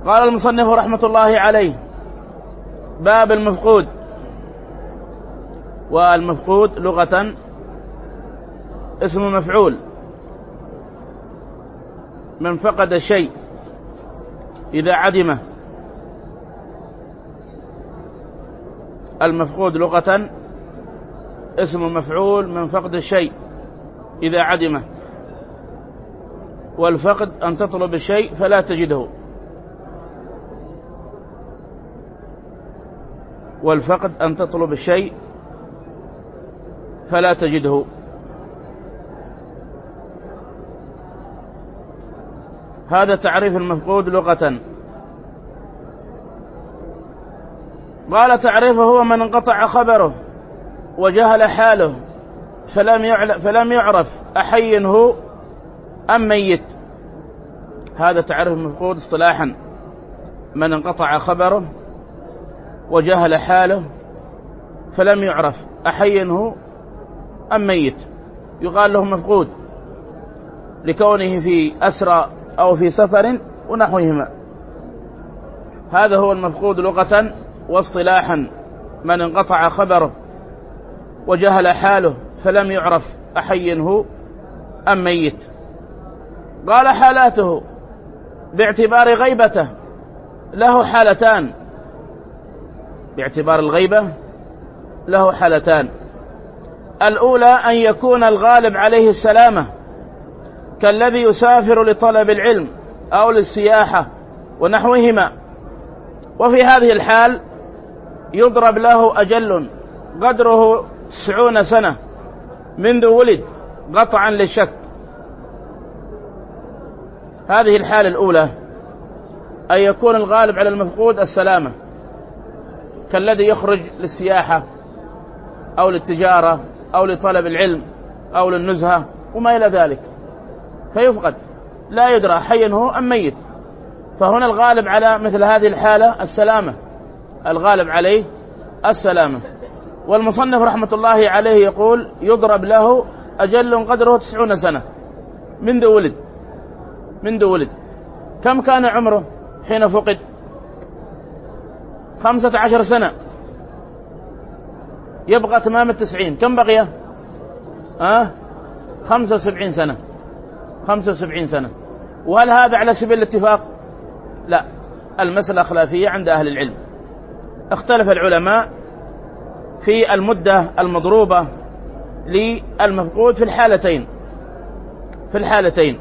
قال المصنف رحمة الله عليه: باب المفقود. والمفقود لغة اسم مفعول من فقد شيء إذا عدمه. المفقود لغة اسم مفعول من فقد الشيء إذا عدمه. والفقد أن تطلب الشيء فلا تجده. والفقد أن تطلب الشيء فلا تجده. هذا تعريف المفقود لغة. قال: تعريفه هو من انقطع خبره وجهل حاله فلم يعرف أحي هو أم ميت. هذا تعريف المفقود اصطلاحا: من انقطع خبره وجهل حاله فلم يعرف أحي هو أم ميت. يقال له مفقود لكونه في أسرى أو في سفر ونحوهما. هذا هو المفقود لغة واصطلاحا: من انقطع خبره وجهل حاله فلم يعرف أحي هو أم ميت. قال: حالاته باعتبار غيبته له حالتان. باعتبار الغيبة له حالتان: الأولى أن يكون الغالب عليه السلامة كالذي يسافر لطلب العلم أو للسياحة ونحوهما، وفي هذه الحال يضرب له أجل قدره 90 سنة منذ ولد قطعا للشك. هذه الحالة الأولى: أن يكون الغالب على المفقود السلامة كالذي يخرج للسياحة أو للتجارة أو لطلب العلم أو للنزهة وما إلى ذلك، فيفقد لا يدرى حي هو أم ميت. فهنا الغالب على مثل هذه الحالة السلامة، الغالب عليه السلامة. والمصنف رحمة الله عليه يقول: يضرب له أجل قدره 90 سنة منذ ولد. كم كان عمره حين فقد؟ 15 سنة. يبقى تمام 90. كم بقي؟ 75 سنة. 75 سنة. وهل هذا على سبيل الاتفاق؟ لا، المسألة خلافية عند أهل العلم. اختلف العلماء في المدة المضروبة للمفقود في الحالتين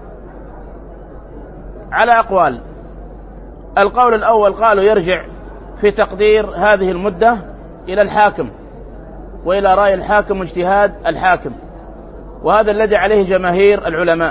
على أقوال. القول الأول قالوا يرجع في تقدير هذه المدة إلى الحاكم وإلى رأي الحاكم واجتهاد الحاكم، وهذا الذي عليه جماهير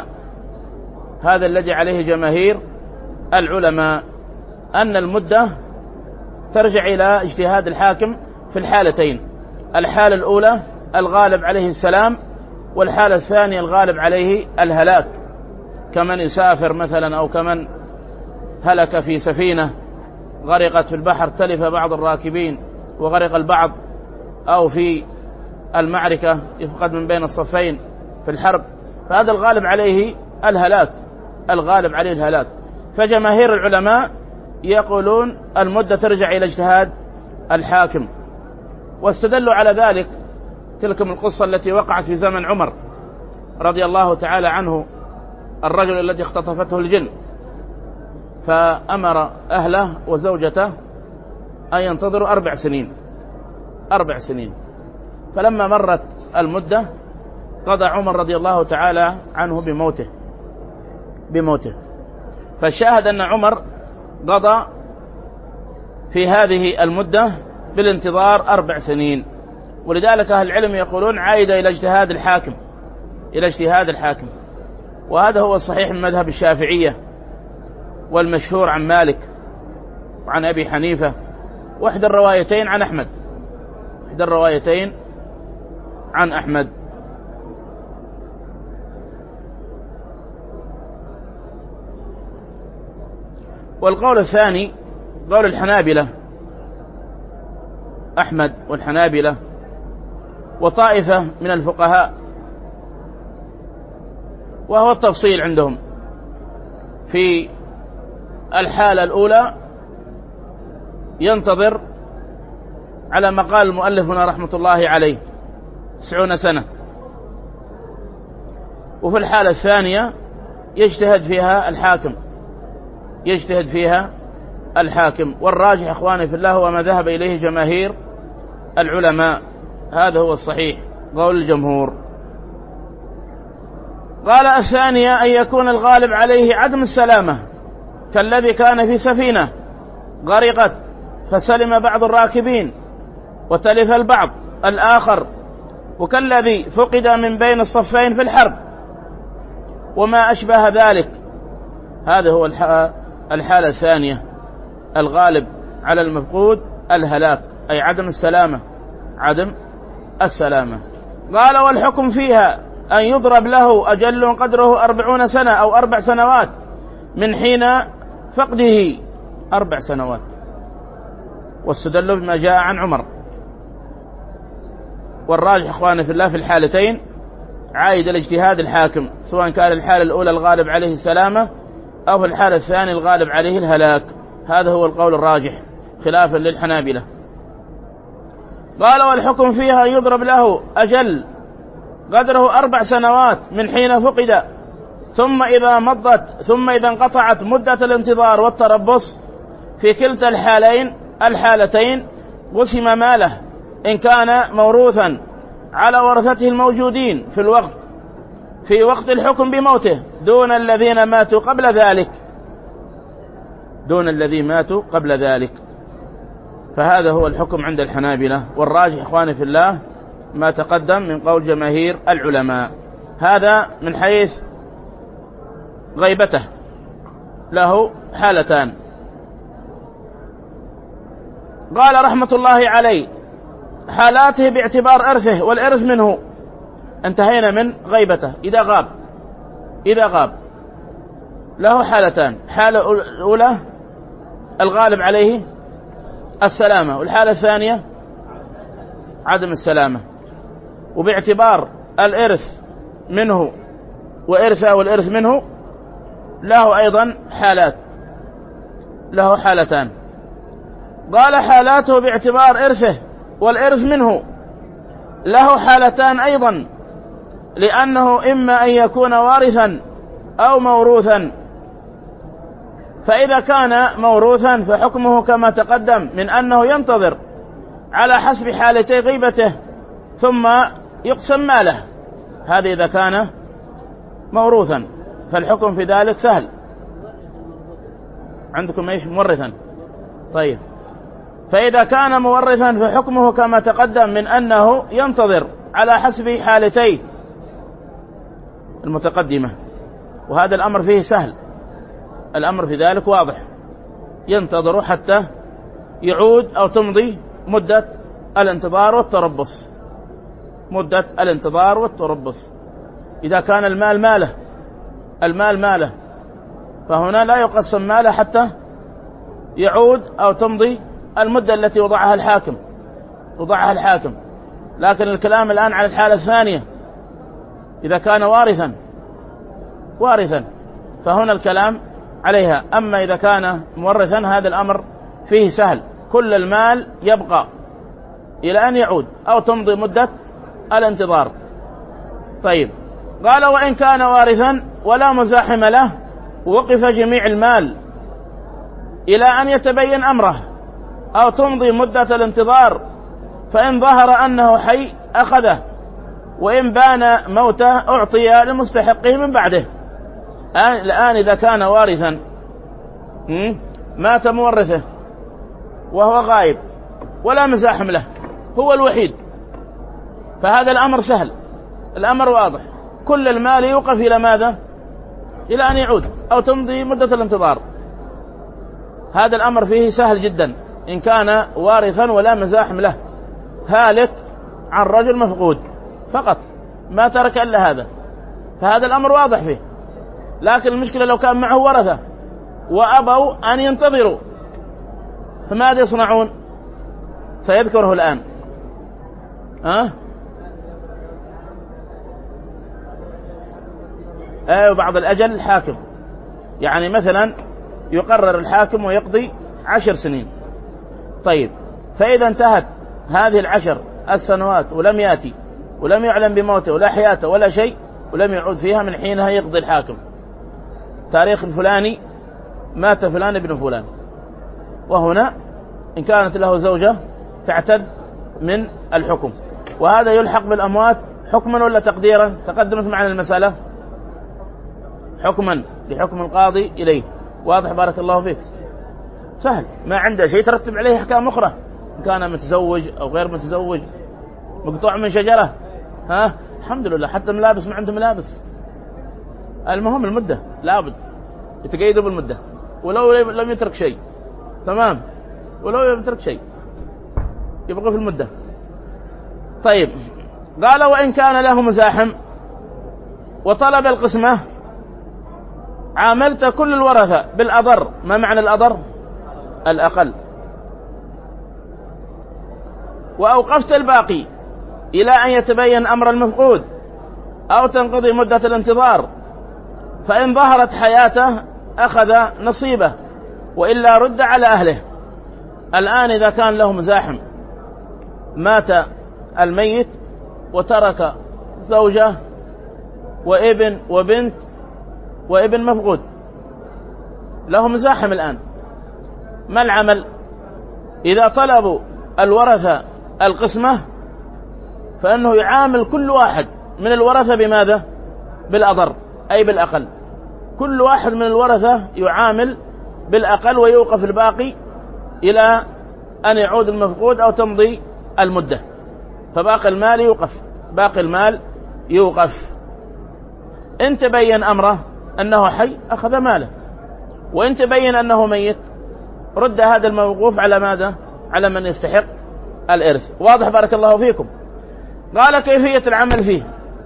العلماء، أن المدة ترجع إلى اجتهاد الحاكم في الحالتين: الحالة الأولى الغالب عليه السلام، والحالة الثانية الغالب عليه الهلاك، كمن يسافر مثلا، أو كمن هلك في سفينة غرقت في البحر تلف بعض الراكبين وغرق البعض، أو في المعركة يفقد من بين الصفين في الحرب، فهذا الغالب عليه الهلاك. فجماهير العلماء يقولون المدة ترجع إلى اجتهاد الحاكم، واستدلوا على ذلك تلكم القصة التي وقعت في زمن عمر رضي الله تعالى عنه، الرجل الذي اختطفته الجن، فأمر أهله وزوجته أن ينتظروا 4 سنين. فلما مرت المدة قضى عمر رضي الله تعالى عنه بموته. فالشاهد أن عمر قضى في هذه المدة بالانتظار 4 سنين. ولذلك أهل العلم يقولون عائدة إلى اجتهاد الحاكم، وهذا هو الصحيح من مذهب الشافعية، والمشهور عن مالك وعن أبي حنيفة، وإحدى الروايتين عن أحمد. والقول الثاني قول الحنابلة، أحمد والحنابلة وطائفة من الفقهاء، وهو التفصيل عندهم في الحالة الأولى ينتظر على ما قال المؤلف هنا رحمة الله عليه 90 سنة. وفي الحالة الثانية يجتهد فيها الحاكم. والراجح إخواني في الله هو ما ذهب إليه جماهير العلماء، هذا هو الصحيح قول الجمهور. قال الثانية أن يكون الغالب عليه عدم السلامة، كالذي كان في سفينة غرقت فسلم بعض الراكبين وتلف البعض الآخر، وكالذي فقد من بين الصفين في الحرب وما أشبه ذلك. هذا هو الحالة الثانية، الغالب على المفقود الهلاك، أي عدم السلامة. قال والحكم فيها أن يضرب له أجل قدره 40 سنة أو 4 سنوات من حين فقده 4 سنوات. واستدل بما جاء عن عمر. والراجح إخواني في الله في الحالتين عايد الاجتهاد الحاكم، سواء كان الحالة الأولى الغالب عليه السلامة أو في الحالة الثانية الغالب عليه الهلاك. هذا هو القول الراجح خلافا للحنابلة. قال والحكم فيها يضرب له أجل قدره 4 سنوات من حين فقد، ثم إذا انقطعت مدة الانتظار والتربص في كلتا الحالتين قسم ماله إن كان موروثا على ورثته الموجودين في وقت الحكم بموته دون الذين ماتوا قبل ذلك. فهذا هو الحكم عند الحنابلة. والراجح إخواني في الله ما تقدم من قول جماهير العلماء. هذا من حيث غيبته له حالتان. قال رحمة الله عليه حالاته باعتبار إرثه والإرث منه. انتهينا من غيبته. إذا غاب له حالتان، حالة الأولى الغالب عليه السلامة، والحالة الثانية عدم السلامة. وباعتبار الإرث منه وإرثه والإرث منه له أيضا حالتان. قال حالاته باعتبار إرثه والإرث منه له حالتان أيضا، لأنه إما أن يكون وارثا أو موروثا. فإذا كان موروثا فحكمه كما تقدم من أنه ينتظر على حسب حالتي غيبته ثم يقسم ماله. هذا إذا كان موروثا فالحكم في ذلك سهل. عندكم ايش مورثا؟ طيب، فإذا كان مورثا فحكمه كما تقدم من أنه ينتظر على حسب حالتي المتقدمة، وهذا الأمر فيه سهل، الأمر في ذلك واضح. ينتظر حتى يعود أو تمضي مدة الانتظار والتربص. إذا كان المال ماله فهنا لا يقسم ماله حتى يعود أو تمضي المدة التي وضعها الحاكم. لكن الكلام الآن على الحالة الثانية، إذا كان وارثا فهنا الكلام عليها. أما إذا كان مورثا هذا الأمر فيه سهل، كل المال يبقى إلى أن يعود أو تمضي مدة الانتظار. طيب، قال وإن كان وارثا ولا مزاحم له وقف جميع المال إلى أن يتبين أمره أو تمضي مدة الانتظار، فإن ظهر أنه حي أخذه، وإن بان موته أعطي لمستحقه من بعده. الآن إذا كان وارثا مات مورثه وهو غائب ولا مزاحم له، هو الوحيد، فهذا الأمر سهل، الأمر واضح، كل المال يوقف إلى ماذا؟ إلى أن يعود أو تمضي مدة الانتظار. هذا الأمر فيه سهل جدا إن كان وارثا ولا مزاحم له، هالك عن رجل مفقود فقط ما ترك إلا هذا، فهذا الأمر واضح فيه. لكن المشكلة لو كان معه ورثة وأبوا أن ينتظروا فماذا يصنعون؟ سيذكره الآن. وبعض الأجل الحاكم، يعني مثلا يقرر الحاكم ويقضي 10 سنين. طيب، فإذا انتهت هذه 10 السنوات ولم يأتي ولم يعلم بموته ولا حياته ولا شيء ولم يعود فيها، من حينها يقضي الحاكم تاريخ الفلاني مات فلان ابن فلان. وهنا إن كانت له زوجة تعتد من الحكم. وهذا يلحق بالأموات حكما ولا تقديرا؟ تقدمت معنا المسألة حكما لحكم القاضي إليه. واضح؟ بارك الله فيك. سهل، ما عنده شيء ترتب عليه أحكام أخرى، إن كان متزوج أو غير متزوج، مقطوع من شجرة، الحمد لله، حتى ملابس ما عنده ملابس. المهم المدة لابد يتقيدوا بالمدة، ولو لم يترك شيء تمام، ولو لم يترك شيء يبقى في المدة. طيب، قال وإن كان له مزاحم وطلب القسمة عاملت كل الورثة بالأضر. ما معنى الأضر؟ الأقل. وأوقفت الباقي إلى أن يتبين أمر المفقود أو تنقضي مدة الانتظار، فإن ظهرت حياته أخذ نصيبه وإلا رد على أهله. الآن إذا كان له مزاحم، مات الميت وترك زوجة وابن وبنت وابن مفقود، له مزاحم الآن، ما العمل؟ إذا طلبوا الورثة القسمة فإنه يعامل كل واحد من الورثة بماذا؟ بالأضر، أي بالأقل. كل واحد من الورثة يعامل بالأقل ويوقف الباقي إلى أن يعود المفقود أو تمضي المدة، فباقي المال يوقف، باقي المال يوقف. إن تبين أمره أنه حي أخذ ماله، وإن تبين أنه ميت رد هذا الموقوف على ماذا؟ على من يستحق الإرث. واضح؟ بارك الله فيكم. قال كيفية العمل فيه؟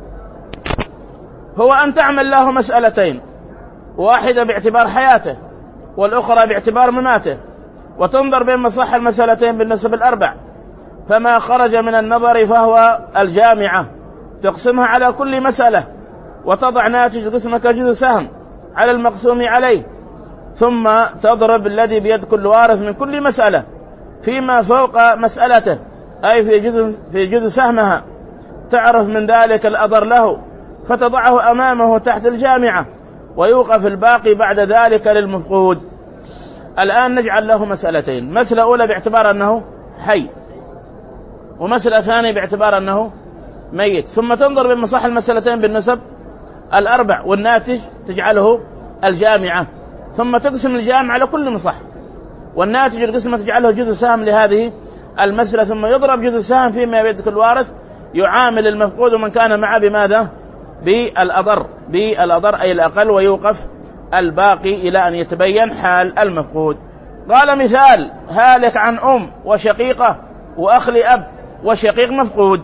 هو أن تعمل له مسألتين، واحدة باعتبار حياته والأخرى باعتبار مماته، وتنظر بين مصح المسألتين بالنسب الأربع، فما خرج من النظر فهو الجامعة، تقسمها على كل مسألة وتضع ناتج قسمك جزء سهم على المقسوم عليه، ثم تضرب الذي بيد كل وارث من كل مسألة فيما فوق مسألته، أي في جزء سهمها، تعرف من ذلك الأضر له فتضعه أمامه تحت الجامعة، ويوقف الباقي بعد ذلك للمفقود. الآن نجعل له مسألتين، مسألة أولى باعتبار أنه حي، ومسألة ثانية باعتبار أنه ميت، ثم تنظر بين مصح المسألتين بالنسب الأربع، والناتج تجعله الجامعة، ثم تقسم الجامعة على كل مصح، والناتج القسمة تجعله جزء سهم لهذه المسألة، ثم يضرب جزء سهم فيما بيد كل وارث، يعامل المفقود ومن كان معه بماذا؟ بالأضر أي الأقل، ويوقف الباقي إلى أن يتبين حال المفقود. قال مثال: هالك عن أم وشقيقة وأخ لأب وشقيق مفقود.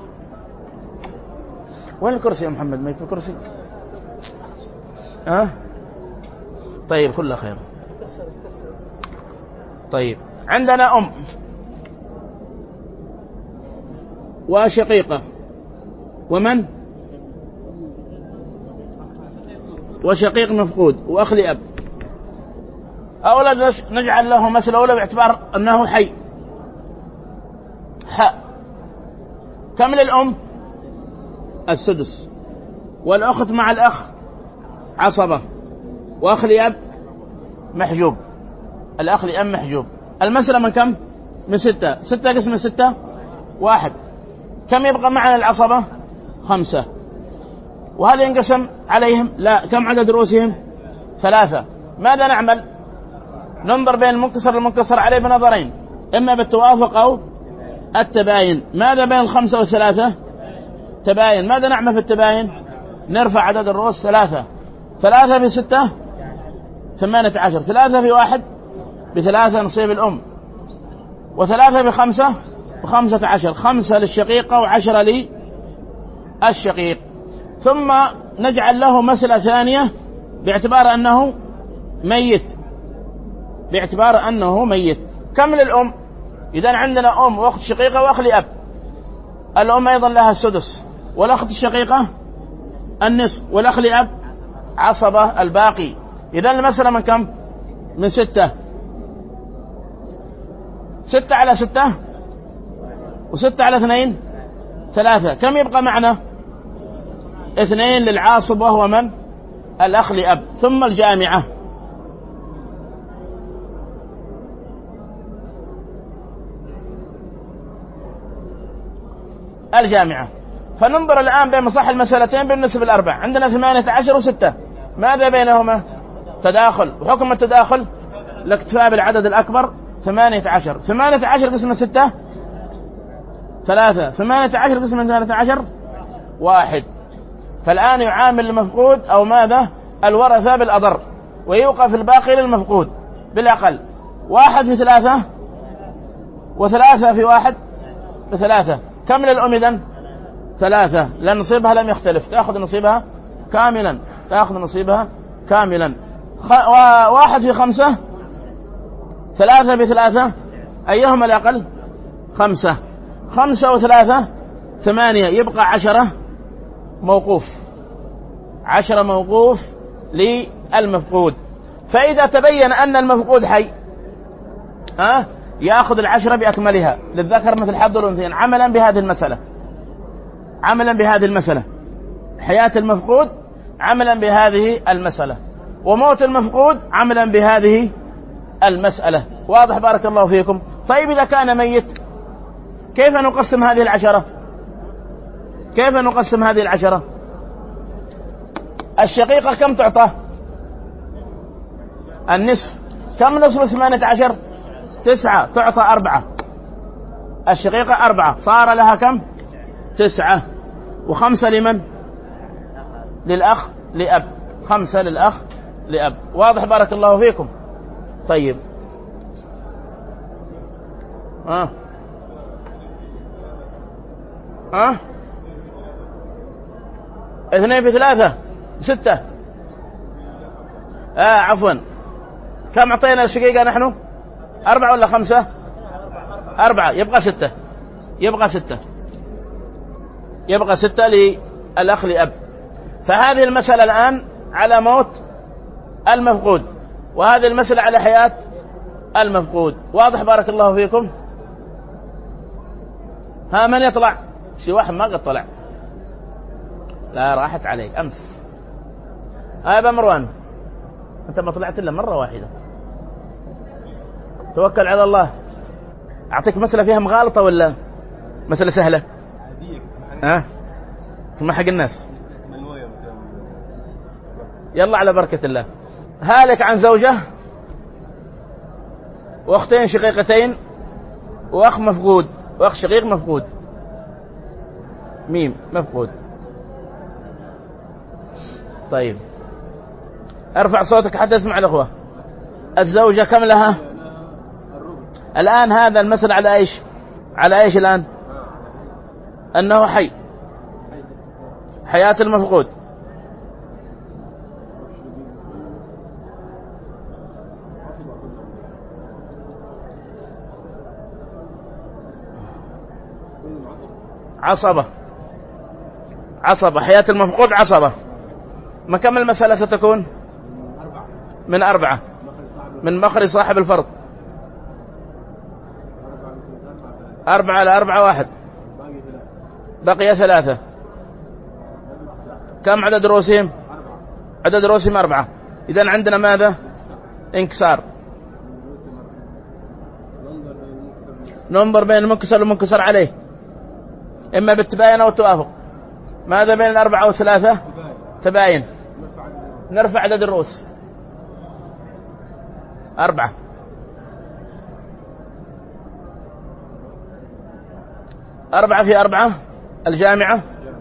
وين الكرسي يا محمد؟ ما يكون كرسي؟ طيب، كله خير. طيب، عندنا أم وشقيقة ومن؟ وشقيق مفقود وأخ لأب. أولا نجعل له مسألة أولى باعتبار أنه حي. كم للأم؟ السدس، والأخت مع الأخ عصبة، وأخ لأب محجوب، الأخ لأب محجوب. المسألة من كم؟ من 6. 6 قسم 6 1. كم يبقى معنا العصبة؟ 5. وهذا ينقسم عليهم؟ لا. كم عدد رؤوسهم؟ 3. ماذا نعمل؟ ننظر بين المنكسر والمنكسر عليه بنظرين، إما بالتوافق أو التباين. ماذا بين 5 و3؟ تباين. ماذا نعمل في التباين؟ نرفع عدد الرؤوس 3. 3 في 6 18. 3 في 1 ب3 نصيب الأم، و3 ب5 ب15. 5 للشقيقة و10 للشقيق. ثم نجعل له مسألة ثانية باعتبار أنه ميت. كم للأم؟ إذن عندنا أم وأخت شقيقة وأخ لأب. الأم أيضا لها السدس، والأخت الشقيقة النصف، والأخ لأب عصبة الباقي. إذن المسألة من كم؟ من 6. 6 على 6 و6 على 2 3. كم يبقى معنا؟ 2 للعاصب وهو من؟ الأخ لأب. ثم الجامعة. الجامعة. فننظر الآن بين مصح المسألتين بالنسبة الأربع. عندنا 18 و6. ماذا بينهما؟ تداخل. وحكم التداخل الاكتفاء بالعدد الأكبر. 18 قسم 6 3. 18 قسم 13 1. فالآن يعامل المفقود أو ماذا؟ الورثة بالأضر، ويوقف الباقي للمفقود بالأقل. 1 في 3 و3 في 1 ب3. كم للأم إذن؟ 3. لأن نصيبها لم يختلف، تأخذ نصيبها كاملا. 1 في 5 3 ب3. أيهما الأقل؟ 5. 5 و3 8. يبقى 10 موقوف. 10 موقوف للمفقود. فإذا تبين أن المفقود حي يأخذ 10 بأكملها للذكر مثل حظ الأنثيين، عملا بهذه المسألة. حياة المفقود عملا بهذه المسألة، وموت المفقود عملا بهذه المسألة. واضح؟ بارك الله فيكم. طيب إذا كان ميت كيف نقسم هذه 10؟ الشقيقة كم تعطى؟ النصف. كم نصف 18؟ 9. تعطى 4. الشقيقة 4. صار لها كم؟ 9. و5 لمن؟ للأخ لأب. 5 للأخ لأب. واضح؟ بارك الله فيكم. طيب 2 في 3 6. عفوا، كم أعطينا الشقيقة نحن؟ 4 ولا 5؟ 4. يبقى 6 للأخ لأب. فهذه المسألة الآن على موت المفقود، وهذه المسألة على حياة المفقود. واضح؟ بارك الله فيكم. من يطلع؟ شي واحد ما قد طلع. لا، راحت عليك أمس. أبا مروان، أنت ما طلعت إلا مرة واحدة. توكل على الله. أعطيك مسألة فيها مغالطة ولا مسألة سهلة؟ ما حق الناس. يلا على بركة الله. هالك عن زوجة وأختين شقيقتين وأخ مفقود، وأخ شقيق مفقود، ميم مفقود. طيب ارفع صوتك حتى تسمع الأخوة. الزوجة كم لها الآن؟ هذا المسألة على ايش؟ الآن أنه حي، حياة المفقود. عصبة. حياة المفقود عصبة. ما كم المسألة ستكون؟ من 4. من مخرج صاحب الفرض. 4 على 4 1. بقي 3. كم عدد رؤوسهم؟ عدد رؤوسهم 4. إذن عندنا ماذا؟ انكسار. ننظر بين المنكسر والمنكسر عليه، إما بالتباين أو التوافق. ماذا بين 4 و3؟ تباين. نرفع عدد الرؤوس 4. 4 في 4 الجامعة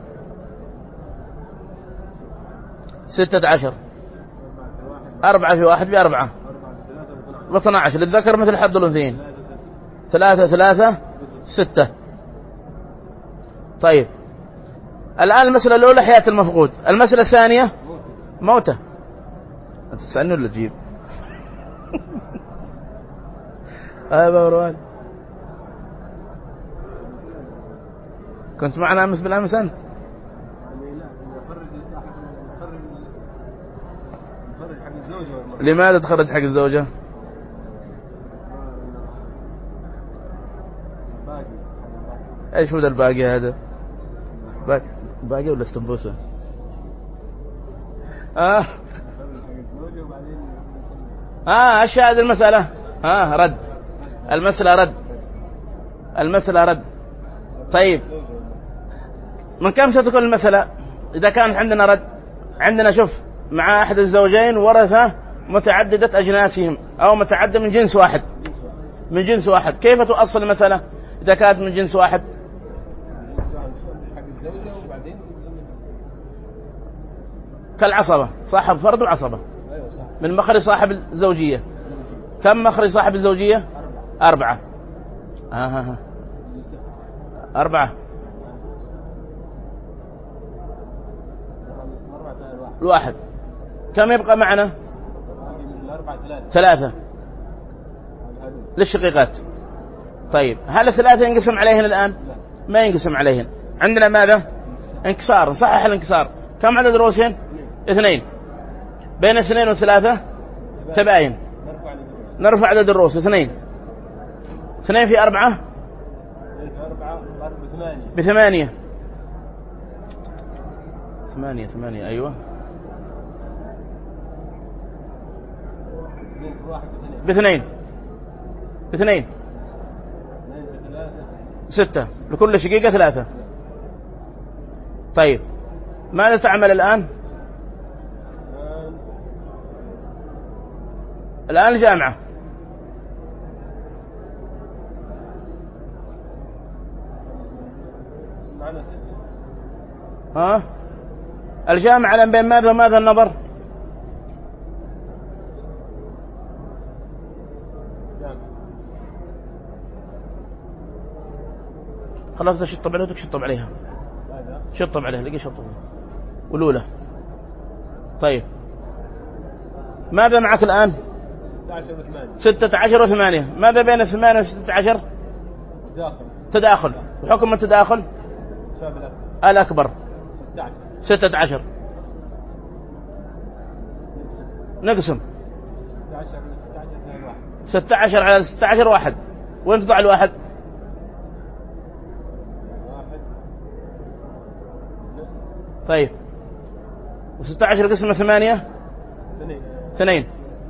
16. 4 في 1 ب4 و12 للذكر مثل حظ الأنثيين. 3 6. طيب الآن المسألة الأولى حياة المفقود، المسألة الثانية موته. أنت تسألني ولا تجيب؟ أبا مروان، كنت معنا أمس بالأمس أنت؟ لماذا تخرج حق الزوجة؟ ايش هو الباقي هذا؟ باقي ولا السمبوسة؟ ايش هذه المسألة؟ رد المسألة رد. طيب من كم ستكون المسألة إذا كانت عندنا رد؟ عندنا شوف مع أحد الزوجين ورثة متعددة أجناسهم أو متعددة من جنس واحد، كيف تؤصل المسألة إذا كانت من جنس واحد؟ كالعصبة، صاحب فرد وعصبة من مخرج صاحب الزوجية. كم مخرج صاحب الزوجية؟ 4. 4 الواحد. كم يبقى معنا؟ 3 للشقيقات. طيب هل 3 ينقسم عليهن الآن؟ ما ينقسم عليهن. عندنا ماذا؟ انكسار. نصحح الانكسار. كم عدد رؤوسين؟ 2. بين 2 و3 تباين. نرفع عدد الرؤوس 2 في 4 ب8. 8 أيوة ب2 6 لكل شقيقة 3. طيب ماذا تعمل الآن؟ الآن الجامعة. الجامعة لم بين ماذا وماذا النظر؟ خلاص تشطب عليها وتشطب عليها. شطب عليها لقي شطب والأولى. طيب ماذا معك الآن؟ 16 و8. ماذا بين 8 و16؟ تداخل. وحكم التداخل الأكبر 16. نقسم 16 على 16 1. وين تضع الواحد؟ طيب و16 قسم 8 2.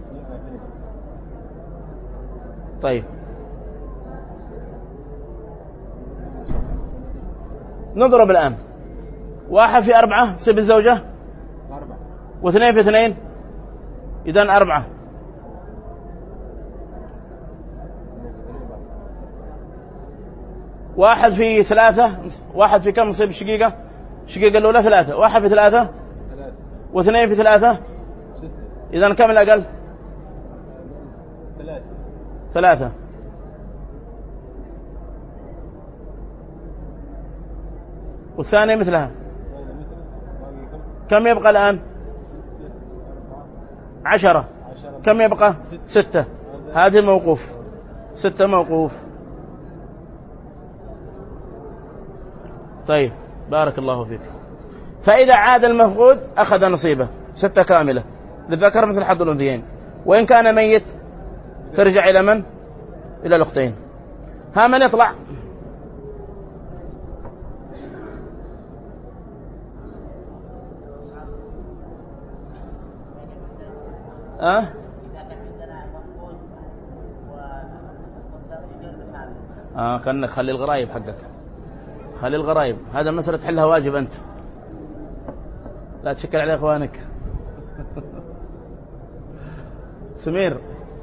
طيب نضرب الآن 1 في 4 سب الزوجة 2 في 2 إذن 4. 1 في 3. 1 في كم نصيب الشقيقة الأولى 3. 1 في 3 و2 في 3 إذن كم الأقل؟ 3. والثانية مثلها. كم يبقى الآن؟ 10. كم يبقى؟ 6. هذه موقوف. 6 موقوف. طيب بارك الله فيك. فإذا عاد المفقود أخذ نصيبه 6 كاملة للذكر مثل حظ الأنثيين. وإن كان ميت ترجع إلى من؟ إلى الأختين. من يطلع؟ كأنك خلي الغرايب حقك. خلي الغرايب. هذا مسألة تحلها واجب أنت، لا تشكل على إخوانك. سمير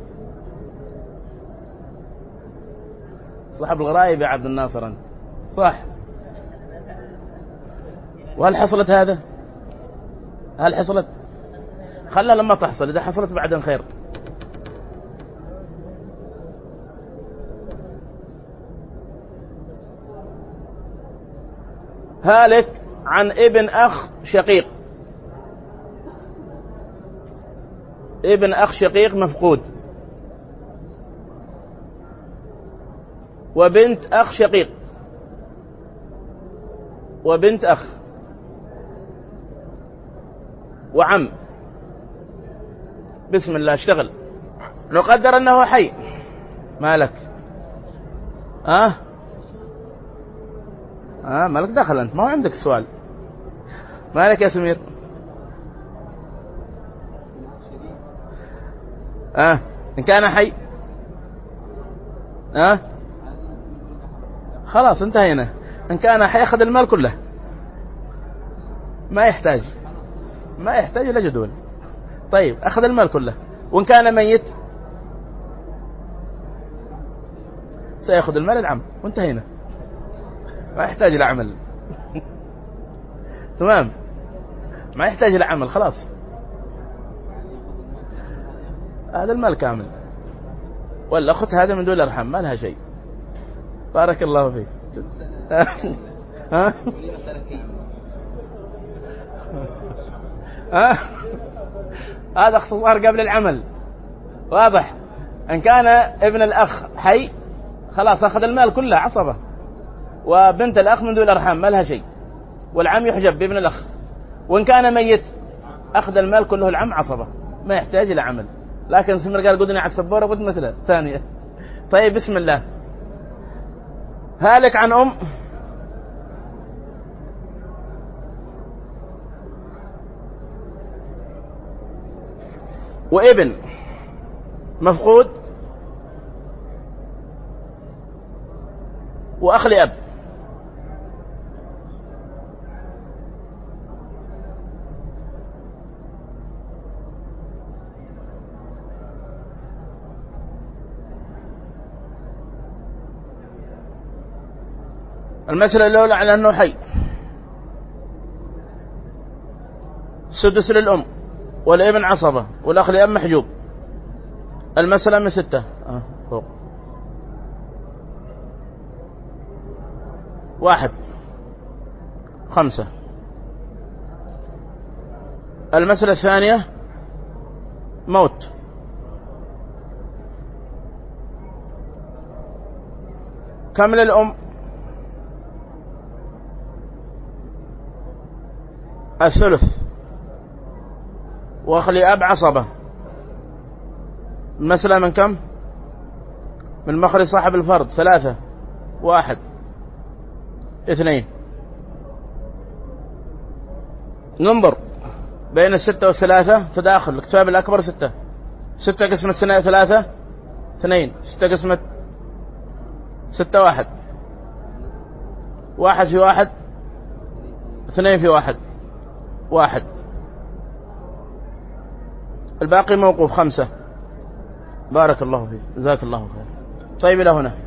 صاحب الغرايب يا عبد الناصر أنت صح. وهل حصلت هذا؟ هل حصلت؟ خلها لما تحصل. إذا حصلت بعدين خير. هالك عن ابن أخ شقيق. ابن أخ شقيق مفقود، وبنت أخ شقيق، وبنت أخ، وعم. بسم الله اشتغل. نقدر أنه حي. مالك؟ مالك دخل أنت، ما هو عندك السؤال. مالك يا سمير؟ إن كان حي خلاص انتهينا. إن كان حي أخذ المال كله، ما يحتاج إلى جدول. طيب أخذ المال كله. وإن كان ميت سيأخذ المال العام، وانتهينا، ما يحتاج إلى عمل. تمام، ما يحتاج إلى عمل، خلاص هذا المال كامل. والأخت هذا من دون الأرحام، ما لها شيء. بارك الله فيك. هذا اختصار قبل العمل، واضح. إن كان ابن الأخ حي خلاص أخذ المال كله عصبة، وبنت الأخ من دون الأرحام ما لها شيء، والعم يحجب بابن الأخ. وإن كان ميت أخذ المال كله العم عصبة، ما يحتاج إلى عمل. لكن سمر قال قدني على السبورة قد مثله ثانية. طيب بسم الله. هالك عن أم وابن مفقود وأخ لأب. المسألة الأولى على أنه حي، سدس للأم والابن عصبة والأخ لأب محجوب. المسألة من 6 فوق 1 5. المسألة الثانية موت. كم للأم؟ الثلث. وأخ لأب عصبة. المسألة من كم؟ من مخرج صاحب الفرد 3 1 2. ننظر بين 6 و3 تداخل. الكتاب الأكبر 6 قسمة 3 2. 6 قسمة 6 1 1 في 1 2 في 1 الباقي موقوف 5. بارك الله فيك، جزاك الله خير. طيب إلى هنا.